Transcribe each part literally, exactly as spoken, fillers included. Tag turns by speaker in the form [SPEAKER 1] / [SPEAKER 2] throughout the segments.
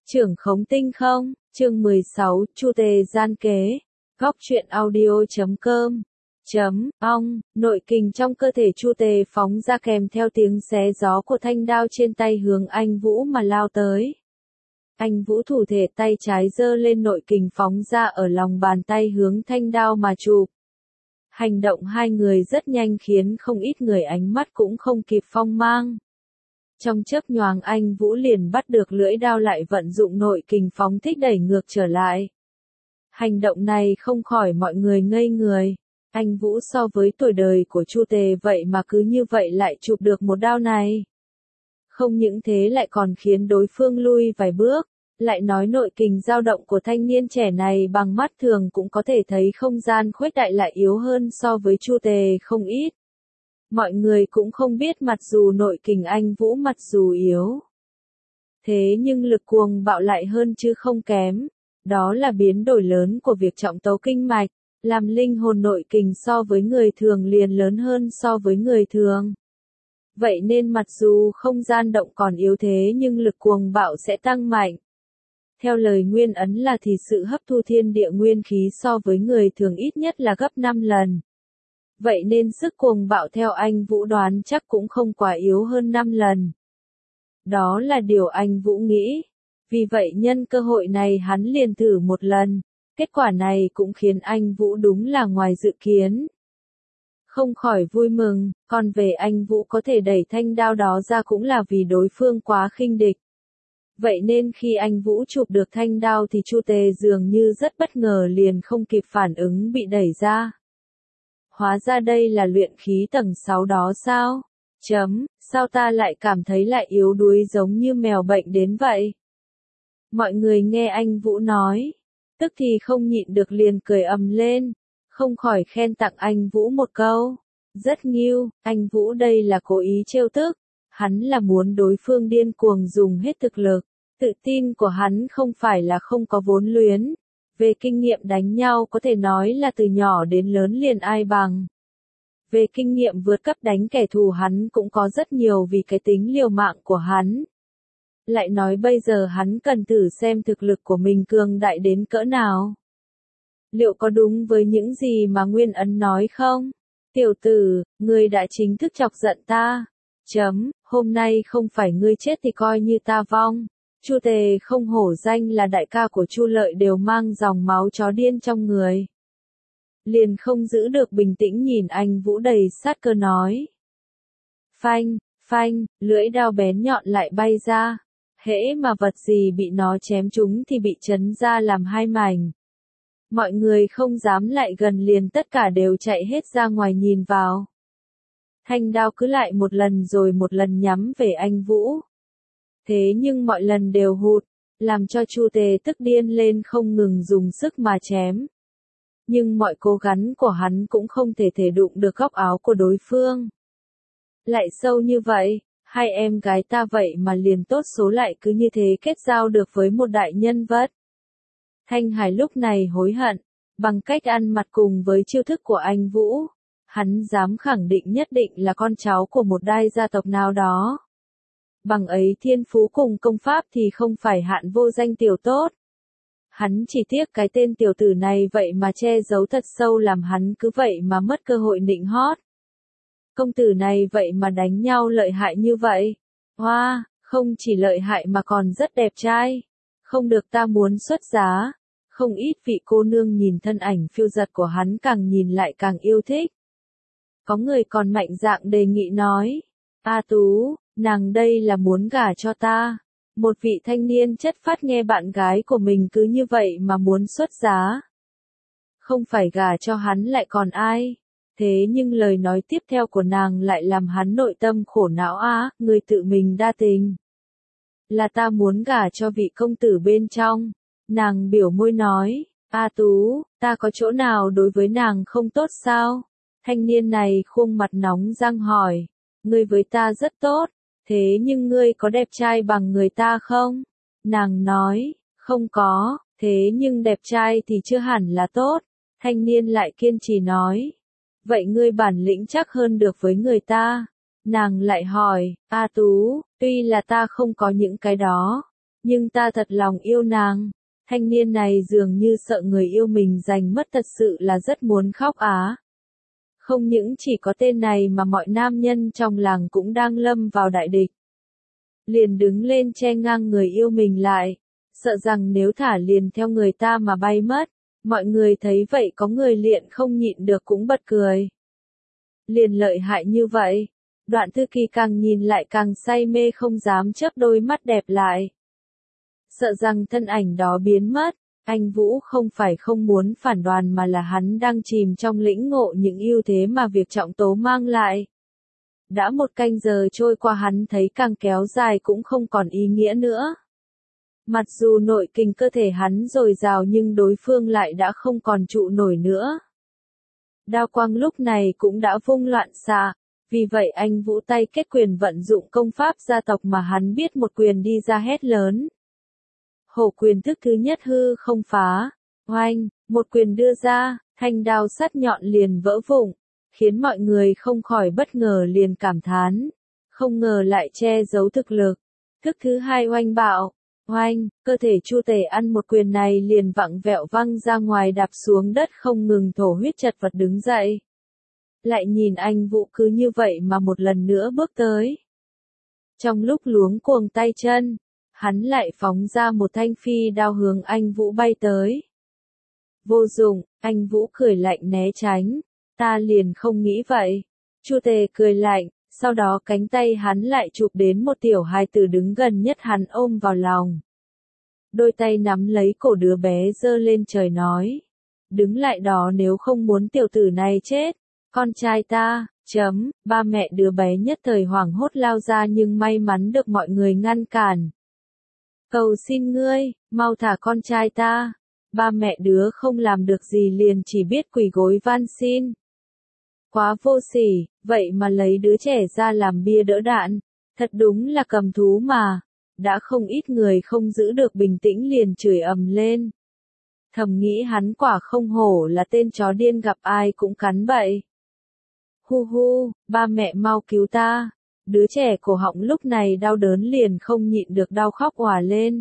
[SPEAKER 1] Trưởng khống tinh không, chương mười sáu, Chu Tề gian kế, góc truyện audio chấm com, chấm, ong, nội kình trong cơ thể Chu Tề phóng ra kèm theo tiếng xé gió của thanh đao trên tay hướng anh Vũ mà lao tới. Anh Vũ thủ thể tay trái giơ lên nội kình phóng ra ở lòng bàn tay hướng thanh đao mà chụp. Hành động hai người rất nhanh khiến không ít người ánh mắt cũng không kịp phong mang. Trong chớp nhoáng anh Vũ liền bắt được lưỡi đao lại vận dụng nội kình phóng thích đẩy ngược trở lại. Hành động này không khỏi mọi người ngây người. Anh Vũ so với tuổi đời của Chu Tề vậy mà cứ như vậy lại chụp được một đao này. Không những thế lại còn khiến đối phương lui vài bước. Lại nói nội kình dao động của thanh niên trẻ này bằng mắt thường cũng có thể thấy không gian khuếch đại lại yếu hơn so với Chu Tề không ít. Mọi người cũng không biết mặc dù nội kình anh Vũ mặc dù yếu. Thế nhưng lực cuồng bạo lại hơn chứ không kém. Đó là biến đổi lớn của việc trọng tấu kinh mạch, làm linh hồn nội kình so với người thường liền lớn hơn so với người thường. Vậy nên mặc dù không gian động còn yếu thế nhưng lực cuồng bạo sẽ tăng mạnh. Theo lời Nguyên Ấn là thì sự hấp thu thiên địa nguyên khí so với người thường ít nhất là gấp năm lần. Vậy nên sức cuồng bạo theo anh Vũ đoán chắc cũng không quá yếu hơn năm lần. Đó là điều anh Vũ nghĩ. Vì vậy nhân cơ hội này hắn liền thử một lần. Kết quả này cũng khiến anh Vũ đúng là ngoài dự kiến. Không khỏi vui mừng, còn về anh Vũ có thể đẩy thanh đao đó ra cũng là vì đối phương quá khinh địch. Vậy nên khi anh Vũ chụp được thanh đao thì Chu Tề dường như rất bất ngờ liền không kịp phản ứng bị đẩy ra. Hóa ra đây là luyện khí tầng sáu đó sao? Chấm, sao ta lại cảm thấy lại yếu đuối giống như mèo bệnh đến vậy? Mọi người nghe anh Vũ nói, tức thì không nhịn được liền cười ầm lên, không khỏi khen tặng anh Vũ một câu. Rất nghiêu, anh Vũ đây là cố ý trêu tức, hắn là muốn đối phương điên cuồng dùng hết thực lực, tự tin của hắn không phải là không có vốn luyến. Về kinh nghiệm đánh nhau có thể nói là từ nhỏ đến lớn liền ai bằng. Về kinh nghiệm vượt cấp đánh kẻ thù hắn cũng có rất nhiều vì cái tính liều mạng của hắn. Lại nói bây giờ hắn cần thử xem thực lực của mình cường đại đến cỡ nào. Liệu có đúng với những gì mà Nguyên Ấn nói không? Tiểu tử, ngươi đã chính thức chọc giận ta. Chấm, hôm nay không phải ngươi chết thì coi như ta vong. Chu Tề không hổ danh là đại ca của Chu Lợi đều mang dòng máu chó điên trong người. Liền không giữ được bình tĩnh nhìn anh Vũ đầy sát cơ nói. Phanh, phanh, lưỡi đao bén nhọn lại bay ra. Hễ mà vật gì bị nó chém trúng thì bị chấn ra làm hai mảnh. Mọi người không dám lại gần liền tất cả đều chạy hết ra ngoài nhìn vào. Thanh đao cứ lại một lần rồi một lần nhắm về anh Vũ. Thế nhưng mọi lần đều hụt, làm cho Chu Tề tức điên lên không ngừng dùng sức mà chém. Nhưng mọi cố gắng của hắn cũng không thể thể đụng được góc áo của đối phương. Lại sâu như vậy, hai em gái ta vậy mà liền tốt số lại cứ như thế kết giao được với một đại nhân vật. Thanh Hải lúc này hối hận, bằng cách ăn mặt cùng với chiêu thức của anh Vũ, hắn dám khẳng định nhất định là con cháu của một đại gia tộc nào đó. Bằng ấy thiên phú cùng công pháp thì không phải hạn vô danh tiểu tốt. Hắn chỉ tiếc cái tên tiểu tử này vậy mà che giấu thật sâu làm hắn cứ vậy mà mất cơ hội nịnh hót. Công tử này vậy mà đánh nhau lợi hại như vậy. Hoa, wow, không chỉ lợi hại mà còn rất đẹp trai. Không được ta muốn xuất giá. Không ít vị cô nương nhìn thân ảnh phiêu giật của hắn càng nhìn lại càng yêu thích. Có người còn mạnh dạn đề nghị nói. A Tú, nàng đây là muốn gả cho ta. Một vị thanh niên chất phác nghe bạn gái của mình cứ như vậy mà muốn xuất giá. Không phải gả cho hắn lại còn ai. Thế nhưng lời nói tiếp theo của nàng lại làm hắn nội tâm khổ não á, người tự mình đa tình. Là ta muốn gả cho vị công tử bên trong. Nàng biểu môi nói, A Tú, ta có chỗ nào đối với nàng không tốt sao? Thanh niên này khuôn mặt nóng răng hỏi, ngươi với ta rất tốt, thế nhưng ngươi có đẹp trai bằng người ta không? Nàng nói, không có, thế nhưng đẹp trai thì chưa hẳn là tốt. Thanh niên lại kiên trì nói, vậy ngươi bản lĩnh chắc hơn được với người ta. Nàng lại hỏi, A Tú, tuy là ta không có những cái đó, Nhưng ta thật lòng yêu nàng. Thanh niên này dường như sợ người yêu mình giành mất, thật sự là rất muốn khóc á. Không những chỉ có tên này mà mọi nam nhân trong làng cũng đang lâm vào đại địch. Liền đứng lên che ngang người yêu mình lại, sợ rằng nếu thả liền theo người ta mà bay mất. Mọi người thấy vậy có người liền không nhịn được cũng bật cười. Liền lợi hại như vậy. Đoạn Thư Kỳ càng nhìn lại càng say mê, không dám chớp đôi mắt đẹp lại. Sợ rằng thân ảnh đó biến mất, anh Vũ không phải không muốn phản đoàn mà là hắn đang chìm trong lĩnh ngộ những ưu thế mà việc trọng tố mang lại. Đã một canh giờ trôi qua, hắn thấy càng kéo dài cũng không còn ý nghĩa nữa. Mặc dù nội kình cơ thể hắn dồi dào nhưng đối phương lại đã không còn trụ nổi nữa. Đao quang lúc này cũng đã vung loạn xạ, vì vậy anh Vũ tay kết quyền vận dụng công pháp gia tộc mà hắn biết, một quyền đi ra hét lớn. Hổ quyền thức thứ nhất hư không phá, oanh, một quyền đưa ra, thanh đao sắt nhọn liền vỡ vụn, khiến mọi người không khỏi bất ngờ liền cảm thán, không ngờ lại che giấu thực lực. Thức thứ hai oanh bạo, oanh, cơ thể Chu Tề ăn một quyền này liền vặn vẹo văng ra ngoài, đạp xuống đất không ngừng thổ huyết, chật vật đứng dậy. Lại nhìn anh Vũ cứ như vậy mà một lần nữa bước tới. Trong lúc luống cuồng tay chân, hắn lại phóng ra một thanh phi đao hướng anh Vũ bay tới. Vô dụng, anh Vũ cười lạnh né tránh, ta liền không nghĩ vậy. Chu Tề cười lạnh, sau đó cánh tay hắn lại chụp đến một tiểu hài tử đứng gần nhất, hắn ôm vào lòng. Đôi tay nắm lấy cổ đứa bé giơ lên trời nói. Đứng lại đó nếu không muốn tiểu tử này chết. Con trai ta, chấm, ba mẹ đứa bé nhất thời hoảng hốt lao ra nhưng may mắn được mọi người ngăn cản. Cầu xin ngươi, mau thả con trai ta. Ba mẹ đứa không làm được gì liền chỉ biết quỳ gối van xin. Quá vô sỉ, vậy mà lấy đứa trẻ ra làm bia đỡ đạn, thật đúng là cầm thú mà. Đã không ít người không giữ được bình tĩnh liền chửi ầm lên. Thầm nghĩ hắn quả không hổ là tên chó điên, gặp ai cũng cắn bậy. Hu hu, ba mẹ mau cứu ta. Đứa trẻ cổ họng lúc này đau đớn liền không nhịn được đau khóc òa lên.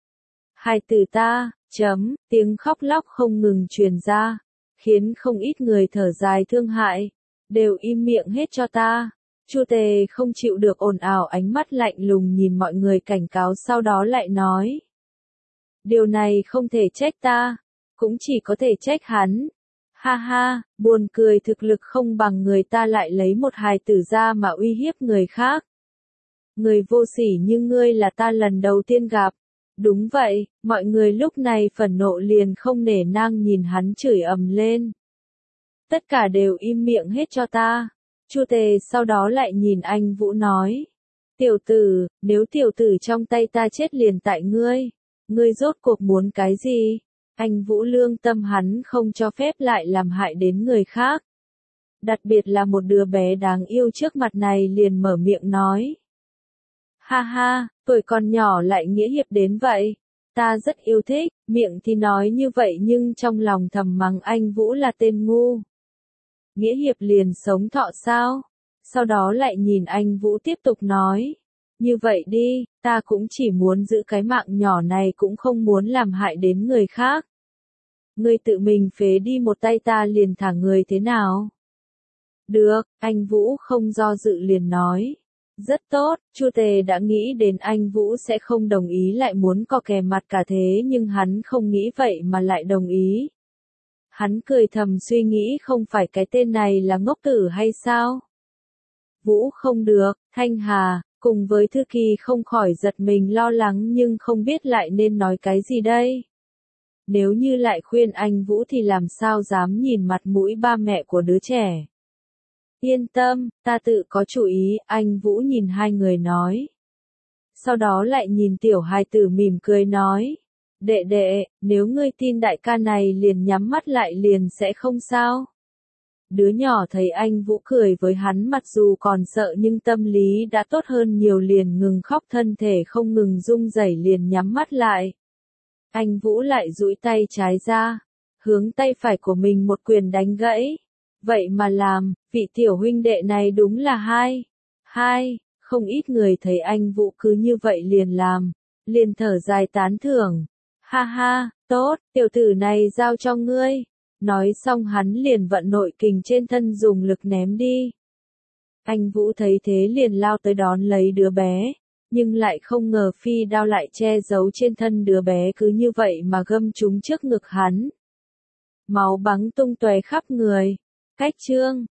[SPEAKER 1] Hai từ ta, chấm, tiếng khóc lóc không ngừng truyền ra, khiến không ít người thở dài thương hại, đều im miệng hết cho ta. Chu Tề không chịu được ồn ào, ánh mắt lạnh lùng nhìn mọi người cảnh cáo, sau đó lại nói. Điều này không thể trách ta, cũng chỉ có thể trách hắn. Ha ha, buồn cười, thực lực không bằng người ta lại lấy một hài tử ra mà uy hiếp người khác. Người vô sỉ như ngươi là ta lần đầu tiên gặp. Đúng vậy, mọi người lúc này phẫn nộ liền không nể nang nhìn hắn chửi ầm lên. Tất cả đều im miệng hết cho ta. Chu Tề sau đó lại nhìn anh Vũ nói. Tiểu tử, nếu tiểu tử trong tay ta chết liền tại ngươi. Ngươi rốt cuộc muốn cái gì? Anh Vũ lương tâm hắn không cho phép lại làm hại đến người khác. Đặc biệt là một đứa bé đáng yêu trước mặt này liền mở miệng nói. Ha ha, tuổi còn nhỏ lại nghĩa hiệp đến vậy. Ta rất yêu thích, miệng thì nói như vậy nhưng trong lòng thầm mắng anh Vũ là tên ngu. Nghĩa hiệp liền sống thọ sao? Sau đó lại nhìn anh Vũ tiếp tục nói. Như vậy đi, ta cũng chỉ muốn giữ cái mạng nhỏ này, cũng không muốn làm hại đến người khác. Ngươi tự mình phế đi một tay, ta liền thả người thế nào? Được, anh Vũ không do dự liền nói. Rất tốt, Chu Tề đã nghĩ đến anh Vũ sẽ không đồng ý, lại muốn co kè mặt cả thế, nhưng hắn không nghĩ vậy mà lại đồng ý. Hắn cười thầm suy nghĩ, không phải cái tên này là ngốc tử hay sao? Vũ không được, Thanh Hà, cùng với Thư Kỳ không khỏi giật mình lo lắng nhưng không biết lại nên nói cái gì đây. Nếu như lại khuyên anh Vũ thì làm sao dám nhìn mặt mũi ba mẹ của đứa trẻ. Yên tâm, ta tự có chủ ý, anh Vũ nhìn hai người nói. Sau đó lại nhìn tiểu hài tử mỉm cười nói. Đệ đệ, nếu ngươi tin đại ca này liền nhắm mắt lại liền sẽ không sao. Đứa nhỏ thấy anh Vũ cười với hắn, mặc dù còn sợ nhưng tâm lý đã tốt hơn nhiều, liền ngừng khóc, thân thể không ngừng rung rẩy liền nhắm mắt lại. Anh Vũ lại duỗi tay trái ra, hướng tay phải của mình một quyền đánh gãy. Vậy mà làm, vị tiểu huynh đệ này đúng là hai. Hai, không ít người thấy anh Vũ cứ như vậy liền làm. liền thở dài tán thưởng. Ha ha, tốt, tiểu tử này giao cho ngươi. Nói xong hắn liền vận nội kình trên thân dùng lực ném đi. Anh Vũ thấy thế liền lao tới đón lấy đứa bé, nhưng lại không ngờ phi đao lại che giấu trên thân đứa bé cứ như vậy mà gâm trúng trước ngực hắn. Máu bắn tung tóe khắp người. Cách chương